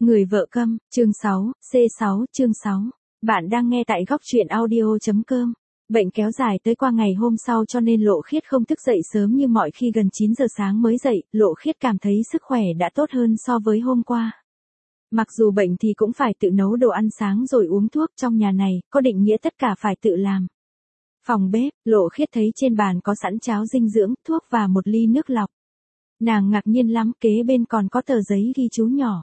Người vợ câm, chương 6, C6, chương 6. Bạn đang nghe tại góc truyện audio.com. Bệnh kéo dài tới qua ngày hôm sau cho nên Lộ Khiết không thức dậy sớm như mọi khi, gần 9 giờ sáng mới dậy. Lộ Khiết cảm thấy sức khỏe đã tốt hơn so với hôm qua. Mặc dù bệnh thì cũng phải tự nấu đồ ăn sáng rồi uống thuốc, trong nhà này có định nghĩa tất cả phải tự làm. Phòng bếp, Lộ Khiết thấy trên bàn có sẵn cháo dinh dưỡng, thuốc và một ly nước lọc. Nàng ngạc nhiên lắm, kế bên còn có tờ giấy ghi chú nhỏ.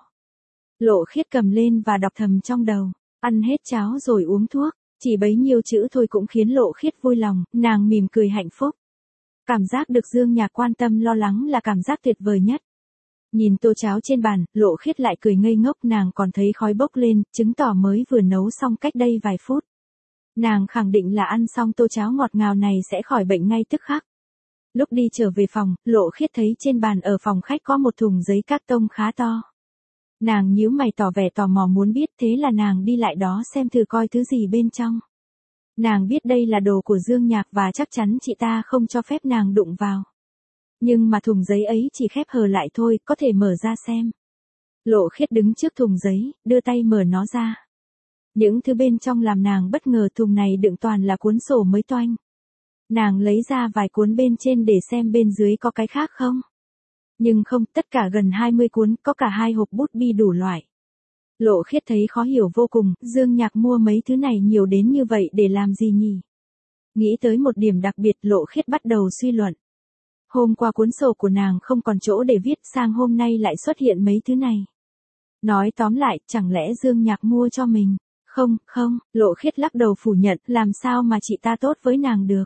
Lộ Khiết cầm lên và đọc thầm trong đầu, ăn hết cháo rồi uống thuốc. Chỉ bấy nhiêu chữ thôi cũng khiến Lộ Khiết vui lòng, nàng mỉm cười hạnh phúc. Cảm giác được Dương Nhạc quan tâm lo lắng là cảm giác tuyệt vời nhất. Nhìn tô cháo trên bàn, Lộ Khiết lại cười ngây ngốc, nàng còn thấy khói bốc lên, chứng tỏ mới vừa nấu xong cách đây vài phút. Nàng khẳng định là ăn xong tô cháo ngọt ngào này sẽ khỏi bệnh ngay tức khắc. Lúc đi trở về phòng, Lộ Khiết thấy trên bàn ở phòng khách có một thùng giấy các tông khá to. Nàng nhíu mày tỏ vẻ tò mò muốn biết, thế là nàng đi lại đó xem thử coi thứ gì bên trong. Nàng biết đây là đồ của Dương Nhạc và chắc chắn chị ta không cho phép nàng đụng vào. Nhưng mà thùng giấy ấy chỉ khép hờ lại thôi, có thể mở ra xem. Lộ Khiết đứng trước thùng giấy, đưa tay mở nó ra. Những thứ bên trong làm nàng bất ngờ, thùng này đựng toàn là cuốn sổ mới toanh. Nàng lấy ra vài cuốn bên trên để xem bên dưới có cái khác không. Nhưng không, tất cả gần 20 cuốn, có cả 2 hộp bút bi đủ loại. Lộ Khiết thấy khó hiểu vô cùng, Dương Nhạc mua mấy thứ này nhiều đến như vậy để làm gì nhỉ? Nghĩ tới một điểm đặc biệt, Lộ Khiết bắt đầu suy luận. Hôm qua cuốn sổ của nàng không còn chỗ để viết, sang hôm nay lại xuất hiện mấy thứ này. Nói tóm lại, chẳng lẽ Dương Nhạc mua cho mình? Không, Lộ Khiết lắc đầu phủ nhận, làm sao mà chị ta tốt với nàng được?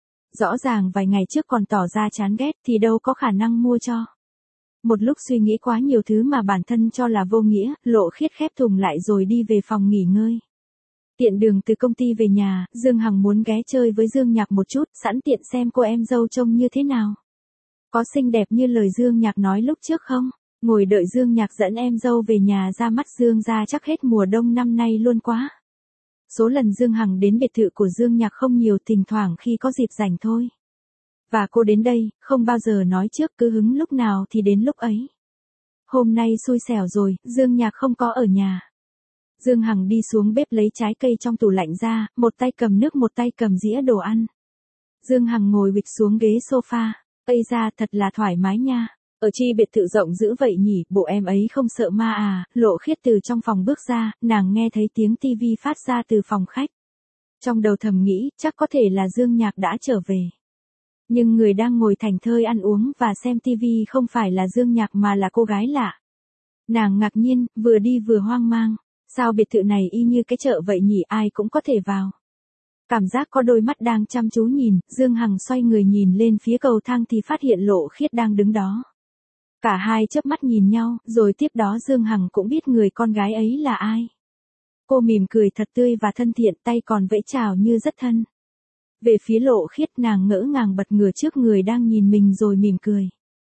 Rõ ràng vài ngày trước còn tỏ ra chán ghét thì đâu có khả năng mua cho. Một lúc suy nghĩ quá nhiều thứ mà bản thân cho là vô nghĩa, Lộ Khiết khép thùng lại rồi đi về phòng nghỉ ngơi. Tiện đường từ công ty về nhà, Dương Hằng muốn ghé chơi với Dương Nhạc một chút, sẵn tiện xem cô em dâu trông như thế nào. Có xinh đẹp như lời Dương Nhạc nói lúc trước không? Ngồi đợi Dương Nhạc dẫn em dâu về nhà ra mắt Dương ra chắc hết mùa đông năm nay luôn quá. Số lần Dương Hằng đến biệt thự của Dương Nhạc không nhiều, thỉnh thoảng khi có dịp rảnh thôi. Và cô đến đây, không bao giờ nói trước, cứ hứng lúc nào thì đến lúc ấy. Hôm nay xui xẻo rồi, Dương Nhạc không có ở nhà. Dương Hằng đi xuống bếp lấy trái cây trong tủ lạnh ra, một tay cầm nước một tay cầm dĩa đồ ăn. Dương Hằng ngồi bịch xuống ghế sofa, Ây ra thật là thoải mái nha. Ở chi biệt thự rộng dữ vậy nhỉ, bộ em ấy không sợ ma à? Lộ Khiết từ trong phòng bước ra, nàng nghe thấy tiếng tivi phát ra từ phòng khách. Trong đầu thầm nghĩ, chắc có thể là Dương Nhạc đã trở về. Nhưng người đang ngồi thảnh thơi ăn uống và xem tivi không phải là Dương Nhạc mà là cô gái lạ. Nàng ngạc nhiên, vừa đi vừa hoang mang. Sao biệt thự này y như cái chợ vậy nhỉ, ai cũng có thể vào. Cảm giác có đôi mắt đang chăm chú nhìn, Dương Hằng xoay người nhìn lên phía cầu thang thì phát hiện Lộ Khiết đang đứng đó. Cả hai chớp mắt nhìn nhau, rồi tiếp đó Dương Hằng cũng biết người con gái ấy là ai. Cô mỉm cười thật tươi và thân thiện, tay còn vẫy chào như rất thân. Về phía Lộ Khiết, nàng ngỡ ngàng bật ngửa trước người đang nhìn mình rồi mỉm cười.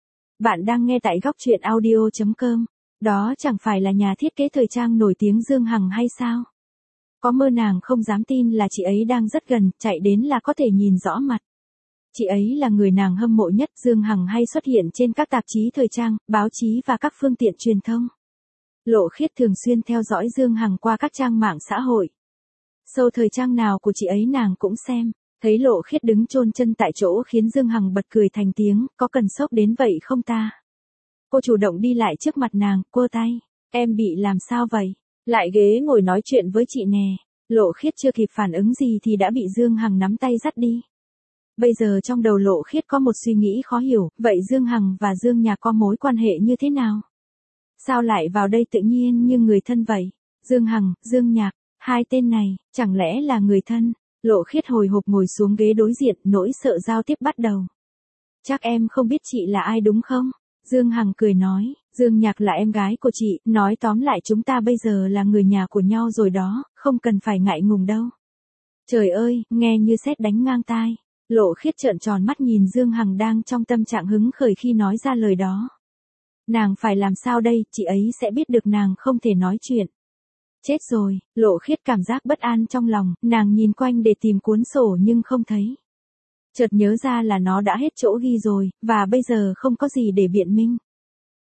Bạn đang nghe tại góc truyện audio.com. Đó chẳng phải là nhà thiết kế thời trang nổi tiếng Dương Hằng hay sao? Có mơ nàng không dám tin là chị ấy đang rất gần, chạy đến là có thể nhìn rõ mặt. Chị ấy là người nàng hâm mộ nhất. Dương Hằng hay xuất hiện trên các tạp chí thời trang, báo chí và các phương tiện truyền thông. Lộ Khiết thường xuyên theo dõi Dương Hằng qua các trang mạng xã hội. Show thời trang nào của chị ấy nàng cũng xem. Thấy Lộ Khiết đứng chôn chân tại chỗ khiến Dương Hằng bật cười thành tiếng, có cần sốc đến vậy không ta? Cô chủ động đi lại trước mặt nàng, quơ tay. Em bị làm sao vậy? Lại ghế ngồi nói chuyện với chị nè. Lộ Khiết chưa kịp phản ứng gì thì đã bị Dương Hằng nắm tay dắt đi. Bây giờ trong đầu Lộ Khiết có một suy nghĩ khó hiểu, vậy Dương Hằng và Dương Nhạc có mối quan hệ như thế nào? Sao lại vào đây tự nhiên như người thân vậy? Dương Hằng, Dương Nhạc, hai tên này, chẳng lẽ là người thân? Lộ Khiết hồi hộp ngồi xuống ghế đối diện, nỗi sợ giao tiếp bắt đầu. Chắc em không biết chị là ai đúng không? Dương Hằng cười nói, Dương Nhạc là em gái của chị, nói tóm lại chúng ta bây giờ là người nhà của nhau rồi đó, không cần phải ngại ngùng đâu. Trời ơi, nghe như sét đánh ngang tai. Lộ Khiết trợn tròn mắt nhìn Dương Hằng đang trong tâm trạng hứng khởi khi nói ra lời đó. Nàng phải làm sao đây, chị ấy sẽ biết được nàng không thể nói chuyện. Chết rồi, Lộ Khiết cảm giác bất an trong lòng, nàng nhìn quanh để tìm cuốn sổ nhưng không thấy. Chợt nhớ ra là nó đã hết chỗ ghi rồi, và bây giờ không có gì để biện minh.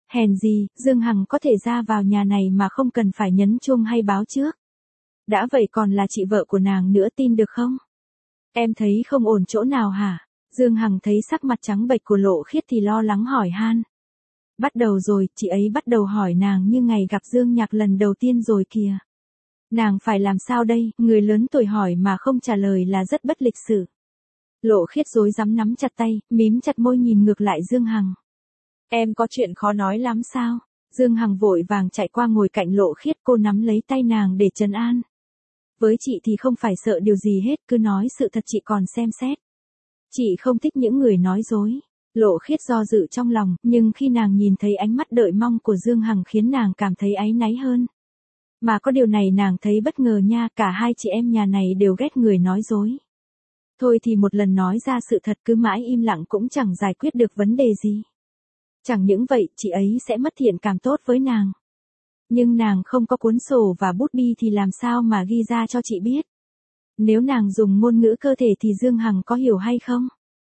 Hèn gì, Dương Hằng có thể ra vào nhà này mà không cần phải nhấn chuông hay báo trước. Đã vậy còn là chị vợ của nàng nữa, tin được không? Em thấy không ổn chỗ nào hả? Dương Hằng thấy sắc mặt trắng bệch của Lộ Khiết thì lo lắng hỏi han. Bắt đầu rồi, chị ấy bắt đầu hỏi nàng như ngày gặp Dương Nhạc lần đầu tiên rồi kìa. Nàng phải làm sao đây, người lớn tuổi hỏi mà không trả lời là rất bất lịch sự. Lộ Khiết rối rắm nắm chặt tay, mím chặt môi nhìn ngược lại Dương Hằng. Em có chuyện khó nói lắm sao? Dương Hằng vội vàng chạy qua ngồi cạnh Lộ Khiết, cô nắm lấy tay nàng để trấn an. Với chị thì không phải sợ điều gì hết, cứ nói sự thật chị còn xem xét. Chị không thích những người nói dối. Lộ Khiết do dự trong lòng, nhưng khi nàng nhìn thấy ánh mắt đợi mong của Dương Hằng khiến nàng cảm thấy áy náy hơn. Mà có điều này nàng thấy bất ngờ nha, cả hai chị em nhà này đều ghét người nói dối. Thôi thì một lần nói ra sự thật, cứ mãi im lặng cũng chẳng giải quyết được vấn đề gì. Chẳng những vậy, chị ấy sẽ mất thiện cảm tốt với nàng. Nhưng nàng không có cuốn sổ và bút bi thì làm sao mà ghi ra cho chị biết. Nếu nàng dùng ngôn ngữ cơ thể thì Dương Hằng có hiểu hay không?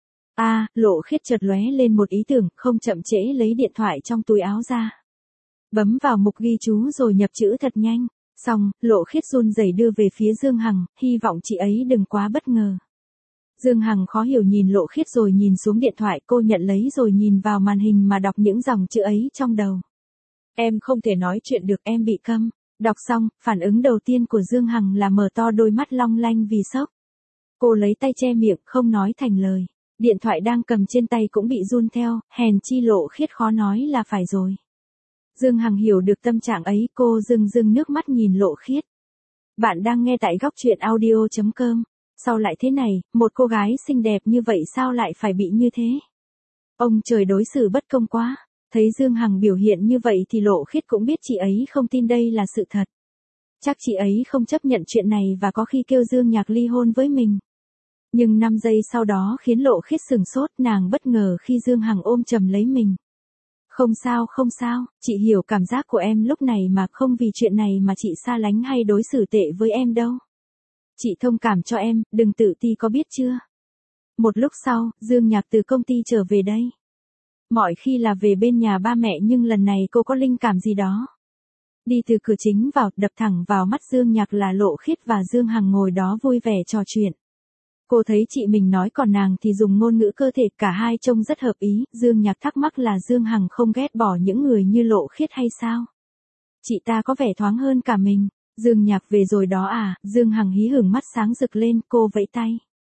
Lộ Khiết chợt lóe lên một ý tưởng, không chậm trễ lấy điện thoại trong túi áo ra. Bấm vào mục ghi chú rồi nhập chữ thật nhanh. Xong, Lộ Khiết run rẩy đưa về phía Dương Hằng, hy vọng chị ấy đừng quá bất ngờ. Dương Hằng khó hiểu nhìn Lộ Khiết rồi nhìn xuống điện thoại, cô nhận lấy rồi nhìn vào màn hình mà đọc những dòng chữ ấy trong đầu. Em không thể nói chuyện được, em bị câm. Đọc xong, phản ứng đầu tiên của Dương Hằng là mở to đôi mắt long lanh vì sốc. Cô lấy tay che miệng, không nói thành lời. Điện thoại đang cầm trên tay cũng bị run theo, hèn chi Lộ Khiết khó nói là phải rồi. Dương Hằng hiểu được tâm trạng ấy, cô rưng rưng nước mắt nhìn Lộ Khiết. Bạn đang nghe tại góc truyện audio.com. Sao lại thế này, một cô gái xinh đẹp như vậy sao lại phải bị như thế? Ông trời đối xử bất công quá. Thấy Dương Hằng biểu hiện như vậy thì Lộ Khiết cũng biết chị ấy không tin đây là sự thật. Chắc chị ấy không chấp nhận chuyện này và có khi kêu Dương Nhạc ly hôn với mình. Nhưng 5 giây sau đó khiến Lộ Khiết sửng sốt, nàng bất ngờ khi Dương Hằng ôm chầm lấy mình. Không sao, chị hiểu cảm giác của em lúc này mà, không vì chuyện này mà chị xa lánh hay đối xử tệ với em đâu. Chị thông cảm cho em, đừng tự ti có biết chưa? Một lúc sau, Dương Nhạc từ công ty trở về đây. Mọi khi là về bên nhà ba mẹ nhưng lần này cô có linh cảm gì đó. Đi từ cửa chính vào, đập thẳng vào mắt Dương Nhạc là Lộ Khiết và Dương Hằng ngồi đó vui vẻ trò chuyện. Cô thấy chị mình nói còn nàng thì dùng ngôn ngữ cơ thể, cả hai trông rất hợp ý. Dương Nhạc thắc mắc là Dương Hằng không ghét bỏ những người như Lộ Khiết hay sao? Chị ta có vẻ thoáng hơn cả mình. Dương Nhạc về rồi đó à? Dương Hằng hí hửng mắt sáng rực lên, cô vẫy tay.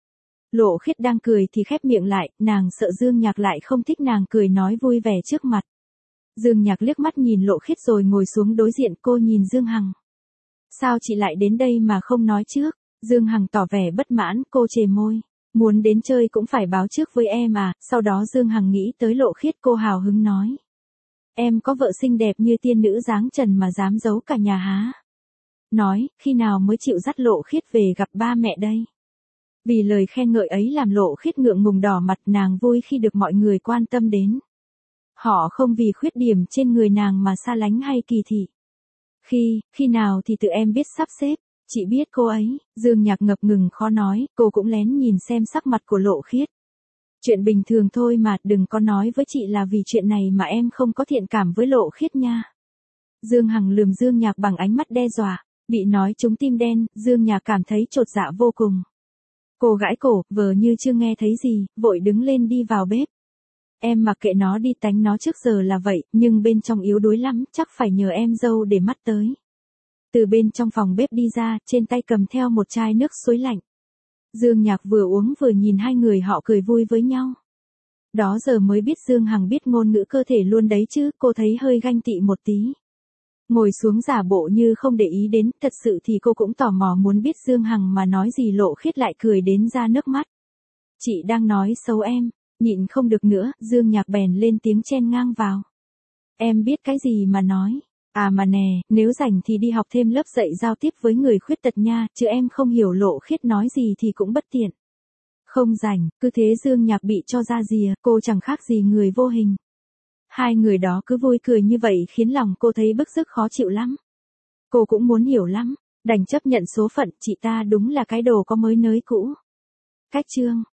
Lộ Khiết đang cười thì khép miệng lại, nàng sợ Dương Nhạc lại không thích nàng cười nói vui vẻ trước mặt. Dương Nhạc liếc mắt nhìn Lộ Khiết rồi ngồi xuống đối diện, cô nhìn Dương Hằng. Sao chị lại đến đây mà không nói trước? Dương Hằng tỏ vẻ bất mãn, cô chề môi. Muốn đến chơi cũng phải báo trước với em à? Sau đó Dương Hằng nghĩ tới Lộ Khiết, cô hào hứng nói. Em có vợ xinh đẹp như tiên nữ dáng trần mà dám giấu cả nhà há? Nói, khi nào mới chịu dắt Lộ Khiết về gặp ba mẹ đây? Vì lời khen ngợi ấy làm Lộ Khiết ngượng ngùng đỏ mặt, nàng vui khi được mọi người quan tâm đến. Họ không vì khuyết điểm trên người nàng mà xa lánh hay kỳ thị. Khi nào thì tự em biết sắp xếp, chị biết cô ấy. Dương Nhạc ngập ngừng khó nói, cô cũng lén nhìn xem sắc mặt của Lộ Khiết. Chuyện bình thường thôi mà, đừng có nói với chị là vì chuyện này mà em không có thiện cảm với Lộ Khiết nha. Dương Hằng lườm Dương Nhạc bằng ánh mắt đe dọa, bị nói trúng tim đen, Dương Nhạc cảm thấy chột dạ vô cùng. Cô gãi cổ, vờ như chưa nghe thấy gì, vội đứng lên đi vào bếp. Em mặc kệ nó đi, tánh nó trước giờ là vậy, nhưng bên trong yếu đuối lắm, chắc phải nhờ em dâu để mắt tới. Từ bên trong phòng bếp đi ra, trên tay cầm theo một chai nước suối lạnh. Dương Nhạc vừa uống vừa nhìn hai người họ cười vui với nhau. Đó giờ mới biết Dương Hằng biết ngôn ngữ cơ thể luôn đấy chứ, cô thấy hơi ganh tị một tí. Ngồi xuống giả bộ như không để ý đến, thật sự thì cô cũng tò mò muốn biết Dương Hằng mà nói gì. Lộ Khiết lại cười đến ra nước mắt. Chị đang nói xấu em, nhịn không được nữa, Dương Nhạc bèn lên tiếng chen ngang vào. Em biết cái gì mà nói. À mà nè, nếu rảnh thì đi học thêm lớp dạy giao tiếp với người khuyết tật nha, chứ em không hiểu Lộ Khiết nói gì thì cũng bất tiện. Không rảnh, cứ thế Dương Nhạc bị cho ra rìa, cô chẳng khác gì người vô hình. Hai người đó cứ vui cười như vậy khiến lòng cô thấy bức rứt khó chịu lắm. Cô cũng muốn hiểu lắm, đành chấp nhận số phận, chị ta đúng là cái đồ có mới nới cũ. Cách chương